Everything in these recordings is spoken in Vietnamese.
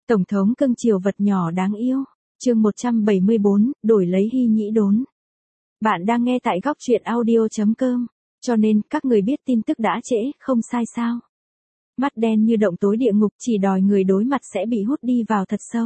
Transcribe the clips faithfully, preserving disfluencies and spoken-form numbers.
Tổng thống cưng chiều vật nhỏ đáng yêu. Chương một trăm bảy mươi bốn, đổi lấy hy nhĩ đốn. Bạn đang nghe tại góc truyện audio chấm com, cho nên các người biết tin tức đã trễ, không sai sao? Mắt đen như động tối địa ngục, chỉ đòi người đối mặt sẽ bị hút đi vào thật sâu.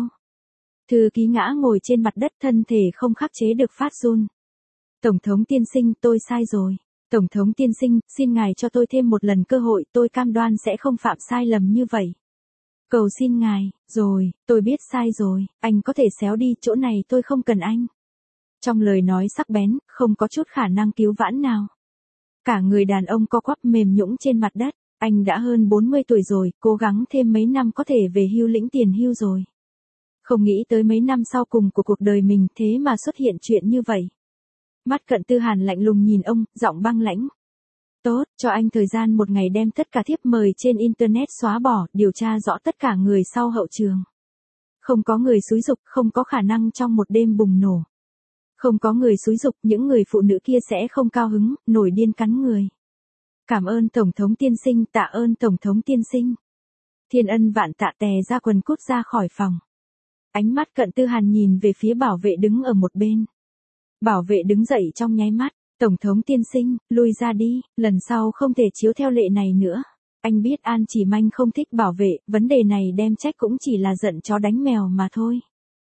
Thư ký ngã ngồi trên mặt đất, thân thể không khắc chế được phát run. Tổng thống tiên sinh, tôi sai rồi. Tổng thống tiên sinh, xin ngài cho tôi thêm một lần cơ hội, tôi cam đoan sẽ không phạm sai lầm như vậy. Cầu xin ngài, rồi, tôi biết sai rồi, anh có thể xéo đi, chỗ này tôi không cần anh. Trong lời nói sắc bén, không có chút khả năng cứu vãn nào. Cả người đàn ông co quắp mềm nhũn trên mặt đất, anh đã hơn bốn mươi tuổi rồi, cố gắng thêm mấy năm có thể về hưu lĩnh tiền hưu rồi. Không nghĩ tới mấy năm sau cùng của cuộc đời mình thế mà xuất hiện chuyện như vậy. Mắt Cận Tư Hàn lạnh lùng nhìn ông, giọng băng lãnh. Tốt, cho anh thời gian một ngày đem tất cả thiếp mời trên Internet xóa bỏ, điều tra rõ tất cả người sau hậu trường. Không có người xúi giục, không có khả năng trong một đêm bùng nổ. Không có người xúi giục, những người phụ nữ kia sẽ không cao hứng, nổi điên cắn người. Cảm ơn Tổng thống tiên sinh, tạ ơn Tổng thống tiên sinh. Thiên Ân vạn tạ tè ra quần cút ra khỏi phòng. Ánh mắt Cận Tư Hàn nhìn về phía bảo vệ đứng ở một bên. Bảo vệ đứng dậy trong nháy mắt. Tổng thống tiên sinh, lui ra đi, lần sau không thể chiếu theo lệ này nữa. Anh biết An Chỉ Manh không thích bảo vệ, vấn đề này đem trách cũng chỉ là giận chó đánh mèo mà thôi.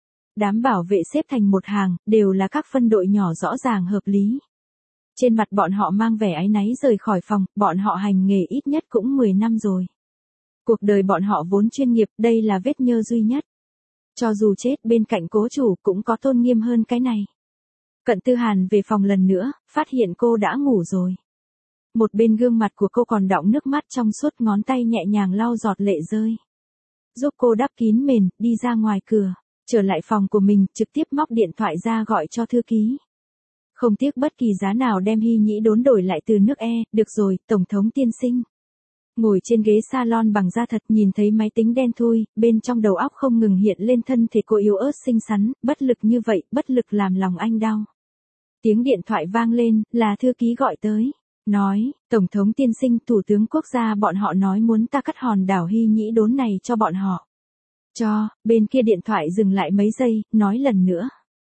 Đám bảo vệ xếp thành một hàng, đều là các phân đội nhỏ rõ ràng hợp lý. Trên mặt bọn họ mang vẻ áy náy rời khỏi phòng, bọn họ hành nghề ít nhất cũng mười năm rồi. Cuộc đời bọn họ vốn chuyên nghiệp, đây là vết nhơ duy nhất. Cho dù chết bên cạnh cố chủ cũng có tôn nghiêm hơn cái này. Cận Tư Hàn về phòng lần nữa, phát hiện cô đã ngủ rồi. Một bên gương mặt của cô còn đọng nước mắt trong suốt, ngón tay nhẹ nhàng lau giọt lệ rơi. Giúp cô đắp kín mền, đi ra ngoài cửa, trở lại phòng của mình, trực tiếp móc điện thoại ra gọi cho thư ký. Không tiếc bất kỳ giá nào đem hy nhĩ đốn đổi lại từ nước E, được rồi, Tổng thống tiên sinh. Ngồi trên ghế salon bằng da thật, nhìn thấy máy tính đen thui, bên trong đầu óc không ngừng hiện lên thân thể cô yếu ớt xinh xắn, bất lực như vậy, bất lực làm lòng anh đau. Tiếng điện thoại vang lên, là thư ký gọi tới. Nói, Tổng thống tiên sinh, Thủ tướng quốc gia bọn họ nói muốn ta cắt hòn đảo hy nhĩ đốn này cho bọn họ. Cho, bên kia điện thoại dừng lại mấy giây, nói lần nữa.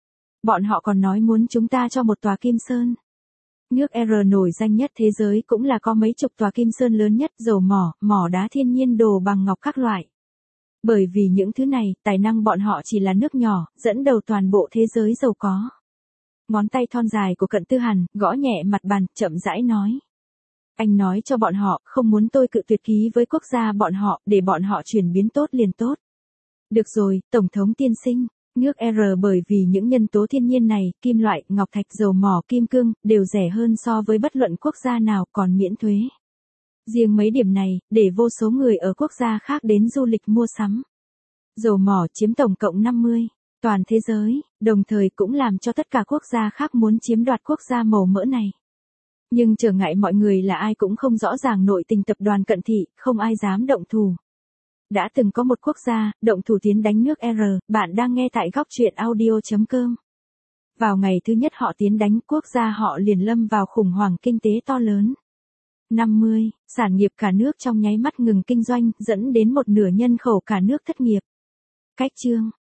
Bọn họ còn nói muốn chúng ta cho một tòa Kim Sơn. Nước R nổi danh nhất thế giới cũng là có mấy chục tòa Kim Sơn lớn nhất, dầu mỏ, mỏ đá thiên nhiên, đồ bằng ngọc các loại. Bởi vì những thứ này, tài năng bọn họ chỉ là nước nhỏ, dẫn đầu toàn bộ thế giới giàu có. Ngón tay thon dài của Cận Tư Hàn, gõ nhẹ mặt bàn, chậm rãi nói. Anh nói cho bọn họ, không muốn tôi cự tuyệt ký với quốc gia bọn họ, để bọn họ chuyển biến tốt liền tốt. Được rồi, Tổng thống tiên sinh, nước R bởi vì những nhân tố thiên nhiên này, kim loại, ngọc thạch, dầu mỏ, kim cương, đều rẻ hơn so với bất luận quốc gia nào, còn miễn thuế. Riêng mấy điểm này, để vô số người ở quốc gia khác đến du lịch mua sắm. Dầu mỏ chiếm tổng cộng năm mươi. Toàn thế giới, đồng thời cũng làm cho tất cả quốc gia khác muốn chiếm đoạt quốc gia màu mỡ này. Nhưng trở ngại mọi người là ai cũng không rõ ràng nội tình tập đoàn Cận Thị, không ai dám động thủ. Đã từng có một quốc gia, động thủ tiến đánh nước R, bạn đang nghe tại góc truyện audio chấm com. Vào ngày thứ nhất họ tiến đánh, quốc gia họ liền lâm vào khủng hoảng kinh tế to lớn. năm mươi, sản nghiệp cả nước trong nháy mắt ngừng kinh doanh, dẫn đến một nửa nhân khẩu cả nước thất nghiệp. Cách chương.